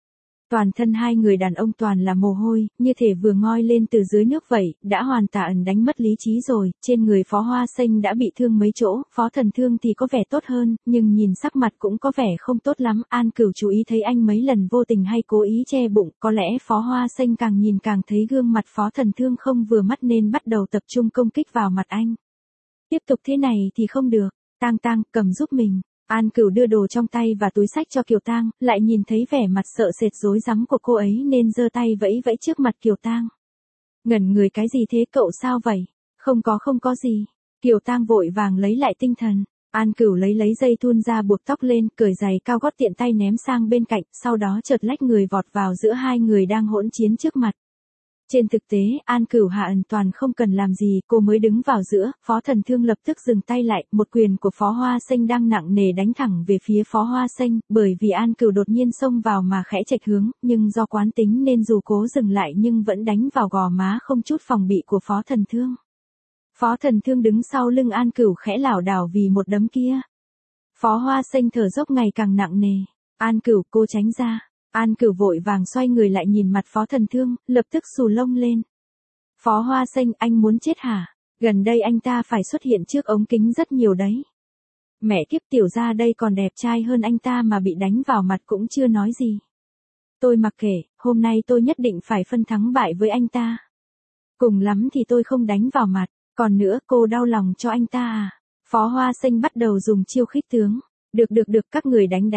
Toàn thân hai người đàn ông toàn là mồ hôi, như thể vừa ngoi lên từ dưới nước vậy, đã hoàn toàn đánh mất lý trí rồi, trên người Phó Hoa Xanh đã bị thương mấy chỗ, Phó Thần Thương thì có vẻ tốt hơn, nhưng nhìn sắc mặt cũng có vẻ không tốt lắm, An Cửu chú ý thấy anh mấy lần vô tình hay cố ý che bụng, có lẽ Phó Hoa Xanh càng nhìn càng thấy gương mặt Phó Thần Thương không vừa mắt nên bắt đầu tập trung công kích vào mặt anh. Tiếp tục thế này thì không được, Tang Tang, cầm giúp mình. An Cửu đưa đồ trong tay và túi xách cho Kiều Tang, lại nhìn thấy vẻ mặt sợ sệt rối rắm của cô ấy nên giơ tay vẫy vẫy trước mặt Kiều Tang. Ngẩn người cái gì thế cậu sao vậy? Không có gì. Kiều Tang vội vàng lấy lại tinh thần. An Cửu lấy dây thun ra buộc tóc lên, cởi giày cao gót tiện tay ném sang bên cạnh, sau đó chợt lách người vọt vào giữa hai người đang hỗn chiến trước mặt. Trên thực tế, An Cửu Hạ Ẩn toàn không cần làm gì, cô mới đứng vào giữa, Phó Thần Thương lập tức dừng tay lại, một quyền của Phó Hoa Xanh đang nặng nề đánh thẳng về phía Phó Hoa Xanh, bởi vì An Cửu đột nhiên xông vào mà khẽ chệch hướng, nhưng do quán tính nên dù cố dừng lại nhưng vẫn đánh vào gò má không chút phòng bị của Phó Thần Thương. Phó Thần Thương đứng sau lưng An Cửu khẽ lảo đảo vì một đấm kia. Phó Hoa Xanh thở dốc ngày càng nặng nề. An Cửu, cô tránh ra. An Cửu vội vàng xoay người lại nhìn mặt Phó Thần Thương, lập tức xù lông lên. Phó Hoa Xanh, anh muốn chết hả? Gần đây anh ta phải xuất hiện trước ống kính rất nhiều đấy. Mẹ kiếp, tiểu gia đây còn đẹp trai hơn anh ta mà bị đánh vào mặt cũng chưa nói gì. Tôi mặc kệ, hôm nay tôi nhất định phải phân thắng bại với anh ta. Cùng lắm thì tôi không đánh vào mặt, còn nữa cô đau lòng cho anh ta à? Phó Hoa Xanh bắt đầu dùng chiêu khích tướng. Được, các người đánh.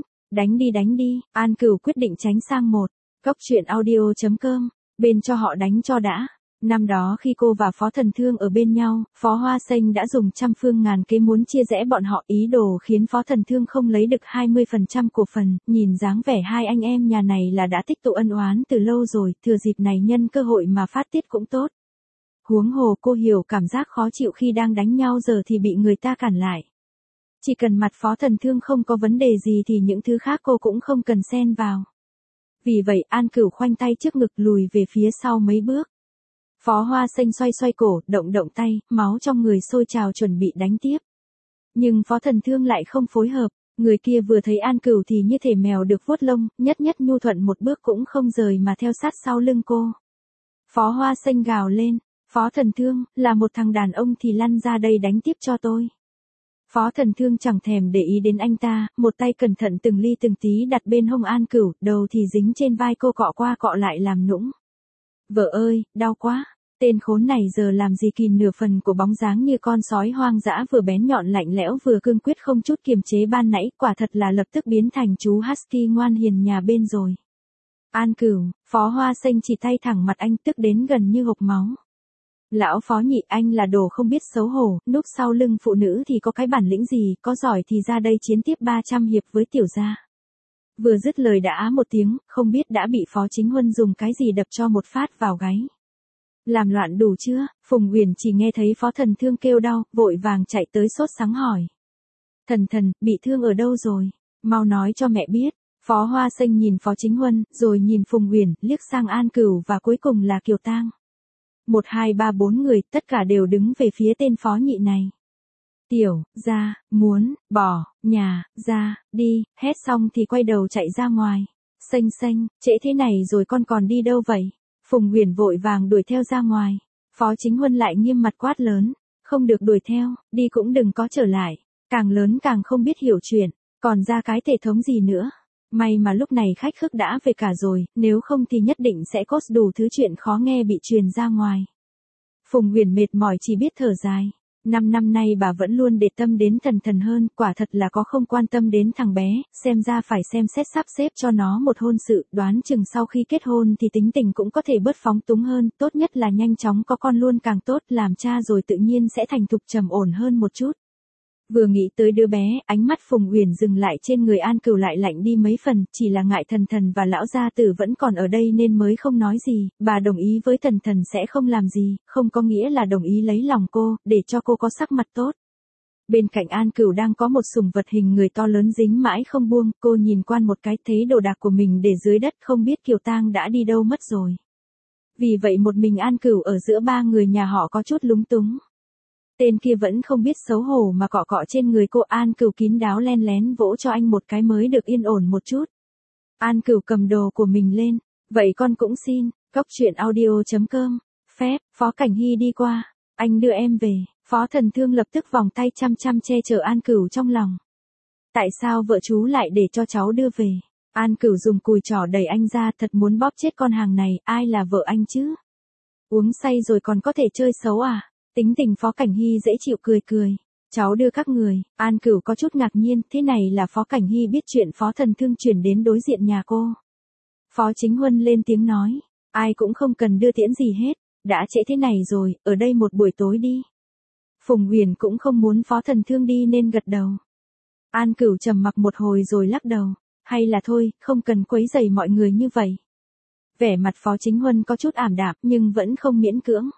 Đánh đi, An Cửu quyết định tránh sang một. Góc truyện audio.com, bên cho họ đánh cho đã. Năm đó khi cô và Phó Thần Thương ở bên nhau, Phó Hoa Xanh đã dùng trăm phương ngàn kế muốn chia rẽ bọn họ, ý đồ khiến Phó Thần Thương không lấy được 20% cổ phần, nhìn dáng vẻ hai anh em nhà này là đã tích tụ ân oán từ lâu rồi, thừa dịp này nhân cơ hội mà phát tiết cũng tốt. Huống hồ cô hiểu cảm giác khó chịu khi đang đánh nhau giờ thì bị người ta cản lại. Chỉ cần mặt Phó Thần Thương không có vấn đề gì thì những thứ khác cô cũng không cần xen vào. Vì vậy An Cửu khoanh tay trước ngực lùi về phía sau mấy bước. Phó Hoa Xanh xoay cổ, động tay, máu trong người sôi trào chuẩn bị đánh tiếp. Nhưng Phó Thần Thương lại không phối hợp, người kia vừa thấy An Cửu thì như thể mèo được vuốt lông, nhất nhu thuận một bước cũng không rời mà theo sát sau lưng cô. Phó Hoa Xanh gào lên, Phó Thần Thương, là một thằng đàn ông thì lăn ra đây đánh tiếp cho tôi. Phó Thần Thương chẳng thèm để ý đến anh ta, một tay cẩn thận từng ly từng tí đặt bên hông An Cửu, đầu thì dính trên vai cô cọ qua cọ lại làm nũng. Vợ ơi, đau quá, tên khốn này giờ làm gì kìm nửa phần của bóng dáng như con sói hoang dã vừa bén nhọn lạnh lẽo vừa cương quyết không chút kiềm chế ban nãy, quả thật là lập tức biến thành chú husky ngoan hiền nhà bên rồi. An Cửu, Phó Hoa Xanh chỉ tay thẳng mặt anh tức đến gần như hộc máu. Lão Phó Nhị, anh là đồ không biết xấu hổ, núp sau lưng phụ nữ thì có cái bản lĩnh gì, có giỏi thì ra đây chiến tiếp 300 hiệp với tiểu gia. Vừa dứt lời đã á một tiếng, không biết đã bị Phó Chính Huân dùng cái gì đập cho một phát vào gáy. Làm loạn đủ chưa? Phùng Uyển chỉ nghe thấy Phó Thần Thương kêu đau, vội vàng chạy tới sốt sắng hỏi. Thần, bị thương ở đâu rồi? Mau nói cho mẹ biết. Phó Hoa Xanh nhìn Phó Chính Huân, rồi nhìn Phùng Uyển, liếc sang An Cửu và cuối cùng là Kiều Tang. 1, 2, 3, 4 người, tất cả đều đứng về phía tên Phó Nhị này. Tiểu gia muốn bỏ nhà ra đi, hét xong thì quay đầu chạy ra ngoài. Xanh, trễ thế này rồi con còn đi đâu vậy? Phùng Uyển vội vàng đuổi theo ra ngoài. Phó Chính Huân lại nghiêm mặt quát lớn, không được đuổi theo, đi cũng đừng có trở lại, càng lớn càng không biết hiểu chuyện, còn ra cái thể thống gì nữa. May mà lúc này khách khước đã về cả rồi, nếu không thì nhất định sẽ có đủ thứ chuyện khó nghe bị truyền ra ngoài. Phùng Uyển mệt mỏi chỉ biết thở dài. 5 năm nay bà vẫn luôn để tâm đến Thần hơn, quả thật là có không quan tâm đến thằng bé, xem ra phải xem xét sắp xếp cho nó một hôn sự, đoán chừng sau khi kết hôn thì tính tình cũng có thể bớt phóng túng hơn, tốt nhất là nhanh chóng có con luôn càng tốt, làm cha rồi tự nhiên sẽ thành thục trầm ổn hơn một chút. Vừa nghĩ tới đứa bé, ánh mắt Phùng Uyển dừng lại trên người An Cửu lại lạnh đi mấy phần, chỉ là ngại Thần và lão gia tử vẫn còn ở đây nên mới không nói gì, bà đồng ý với Thần sẽ không làm gì, không có nghĩa là đồng ý lấy lòng cô, để cho cô có sắc mặt tốt. Bên cạnh An Cửu đang có một sùng vật hình người to lớn dính mãi không buông, cô nhìn quan một cái thấy đồ đạc của mình để dưới đất không biết Kiều Tang đã đi đâu mất rồi. Vì vậy một mình An Cửu ở giữa ba người nhà họ có chút lúng túng. Tên kia vẫn không biết xấu hổ mà cọ cọ trên người cô. An Cửu kín đáo len lén vỗ cho anh một cái mới được yên ổn một chút. An Cửu cầm đồ của mình lên. Vậy con cũng xin. Cốc truyện audio.com. Phép, Phó Cảnh Hy đi qua. Anh đưa em về. Phó Thần Thương lập tức vòng tay chăm chăm che chở An Cửu trong lòng. Tại sao vợ chú lại để cho cháu đưa về? An Cửu dùng cùi trỏ đẩy anh ra, thật muốn bóp chết con hàng này, ai là vợ anh chứ? Uống say rồi còn có thể chơi xấu à? Tính tình Phó Cảnh Hy dễ chịu, cười cười. Cháu đưa các người. An Cửu có chút ngạc nhiên, thế này là Phó Cảnh Hy biết chuyện Phó Thần Thương chuyển đến đối diện nhà cô. Phó Chính Huân lên tiếng nói, ai cũng không cần đưa tiễn gì hết, đã trễ thế này rồi, ở đây một buổi tối đi. Phùng Huyền cũng không muốn Phó Thần Thương đi nên gật đầu. An Cửu trầm mặc một hồi rồi lắc đầu, hay là thôi, không cần quấy rầy mọi người như vậy. Vẻ mặt Phó Chính Huân có chút ảm đạm nhưng vẫn không miễn cưỡng.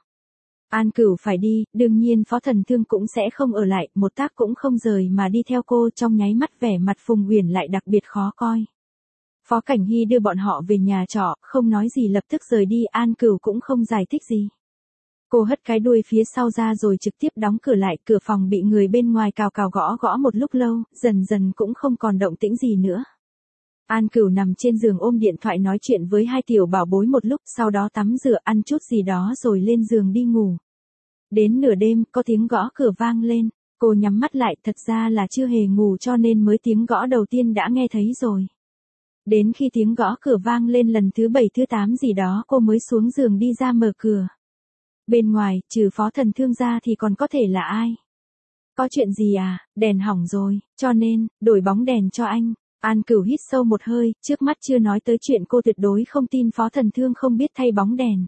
An Cửu phải đi, đương nhiên Phó Thần Thương cũng sẽ không ở lại, một tác cũng không rời mà đi theo cô. Trong nháy mắt vẻ mặt Phùng Huyền lại đặc biệt khó coi. Phó Cảnh Hy đưa bọn họ về nhà trọ, không nói gì lập tức rời đi. An Cửu cũng không giải thích gì. Cô hất cái đuôi phía sau ra rồi trực tiếp đóng cửa lại. Cửa phòng bị người bên ngoài cào cào gõ gõ một lúc lâu, dần dần cũng không còn động tĩnh gì nữa. An Cửu nằm trên giường ôm điện thoại nói chuyện với hai tiểu bảo bối một lúc, sau đó tắm rửa ăn chút gì đó rồi lên giường đi ngủ. Đến nửa đêm, có tiếng gõ cửa vang lên. Cô nhắm mắt lại, thật ra là chưa hề ngủ cho nên mới tiếng gõ đầu tiên đã nghe thấy rồi. Đến khi tiếng gõ cửa vang lên lần thứ 7 thứ 8 gì đó cô mới xuống giường đi ra mở cửa. Bên ngoài, trừ Phó Thần Thương ra thì còn có thể là ai? Có chuyện gì à? Đèn hỏng rồi, cho nên, đổi bóng đèn cho anh. An Cửu hít sâu một hơi, trước mắt chưa nói tới chuyện cô tuyệt đối không tin Phó Thần Thương không biết thay bóng đèn.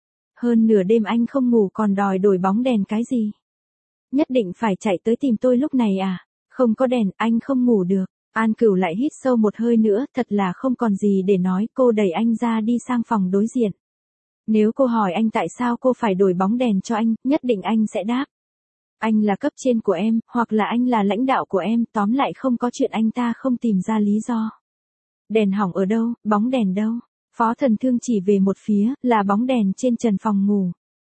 Hơn nửa đêm anh không ngủ còn đòi đổi bóng đèn cái gì? Nhất định phải chạy tới tìm tôi lúc này à? Không có đèn, anh không ngủ được. An Cửu lại hít sâu một hơi nữa, thật là không còn gì để nói, cô đẩy anh ra đi sang phòng đối diện. Nếu cô hỏi anh tại sao cô phải đổi bóng đèn cho anh, nhất định anh sẽ đáp. Anh là cấp trên của em, hoặc là anh là lãnh đạo của em, tóm lại không có chuyện anh ta không tìm ra lý do. Đèn hỏng ở đâu, bóng đèn đâu? Phó Thần Thương chỉ về một phía, là bóng đèn trên trần phòng ngủ.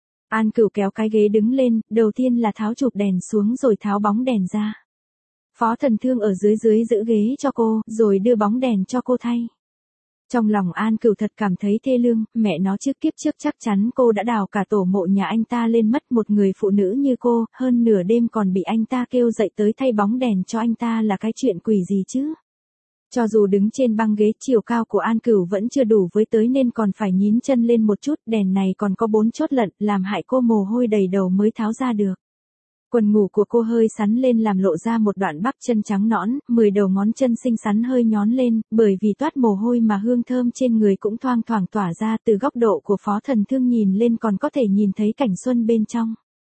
An Cửu kéo cái ghế đứng lên, đầu tiên là tháo chụp đèn xuống rồi tháo bóng đèn ra. Phó Thần Thương ở dưới giữ ghế cho cô, rồi đưa bóng đèn cho cô thay. Trong lòng An Cửu thật cảm thấy thê lương, mẹ nó trước kiếp trước chắc chắn cô đã đào cả tổ mộ nhà anh ta lên mất, một người phụ nữ như cô, hơn nửa đêm còn bị anh ta kêu dậy tới thay bóng đèn cho anh ta là cái chuyện quỷ gì chứ. Cho dù đứng trên băng ghế, chiều cao của An Cửu vẫn chưa đủ với tới nên còn phải nhín chân lên một chút, đèn này còn có 4 chốt lận, làm hại cô mồ hôi đầy đầu mới tháo ra được. Quần ngủ của cô hơi sắn lên làm lộ ra một đoạn bắp chân trắng nõn, 10 đầu ngón chân xinh xắn hơi nhón lên, bởi vì toát mồ hôi mà hương thơm trên người cũng thoang thoảng tỏa ra. Từ góc độ của Phó Thần Thương nhìn lên còn có thể nhìn thấy cảnh xuân bên trong.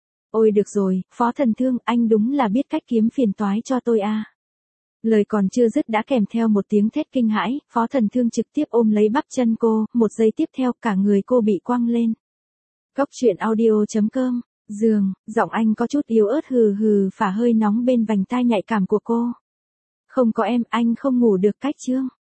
Ôi được rồi, Phó Thần Thương, anh đúng là biết cách kiếm phiền toái cho tôi à. Lời còn chưa dứt đã kèm theo một tiếng thét kinh hãi, Phó Thần Thương trực tiếp ôm lấy bắp chân cô, một giây tiếp theo cả người cô bị quăng lên. Cốc truyện audio.com. Giường, giọng anh có chút yếu ớt hừ hừ phả hơi nóng bên vành tai nhạy cảm của cô. Không có em, anh không ngủ được cách chương.